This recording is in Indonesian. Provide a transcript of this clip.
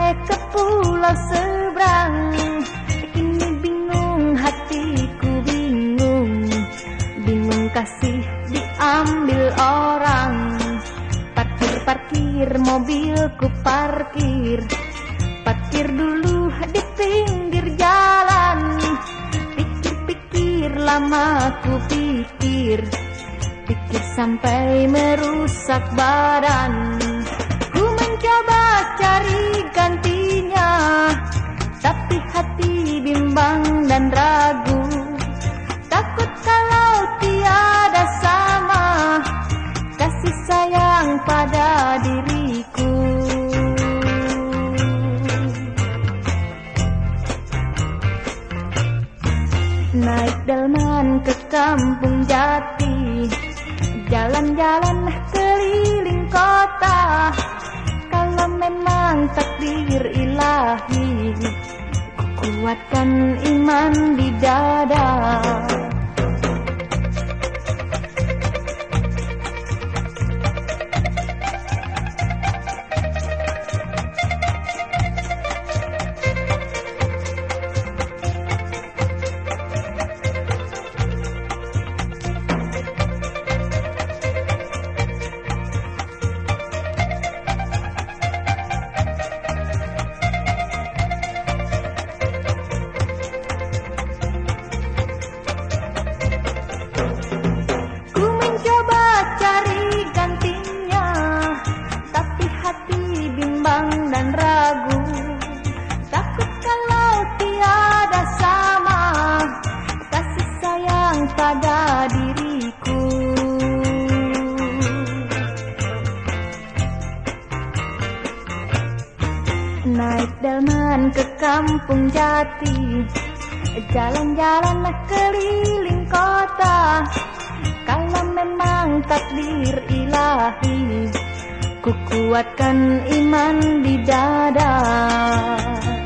ke pulau seberang. Kini bingung hatiku bingung, bingung kasih diambil orang. Parkir mobilku parkir, parkir dulu di pinggir jalan. Pikir lama ku pikir sampai merusak badan. Ku mencoba cari gantinya, tapi hati bimbang dan ragu. Takut kalau tiada sama kasih sayang pada diriku. Naik delman ke kampung jati, jalan-jalan keliling kota. Kalau memang takdir ilahi, kuatkan iman di dada. Dan ragu, takut kalau tiada sama kasih sayang pada diriku. Naik delman ke kampung jati, jalan-jalan keliling kota. Kalau memang takdir ilahi, ku kuatkan iman di dada.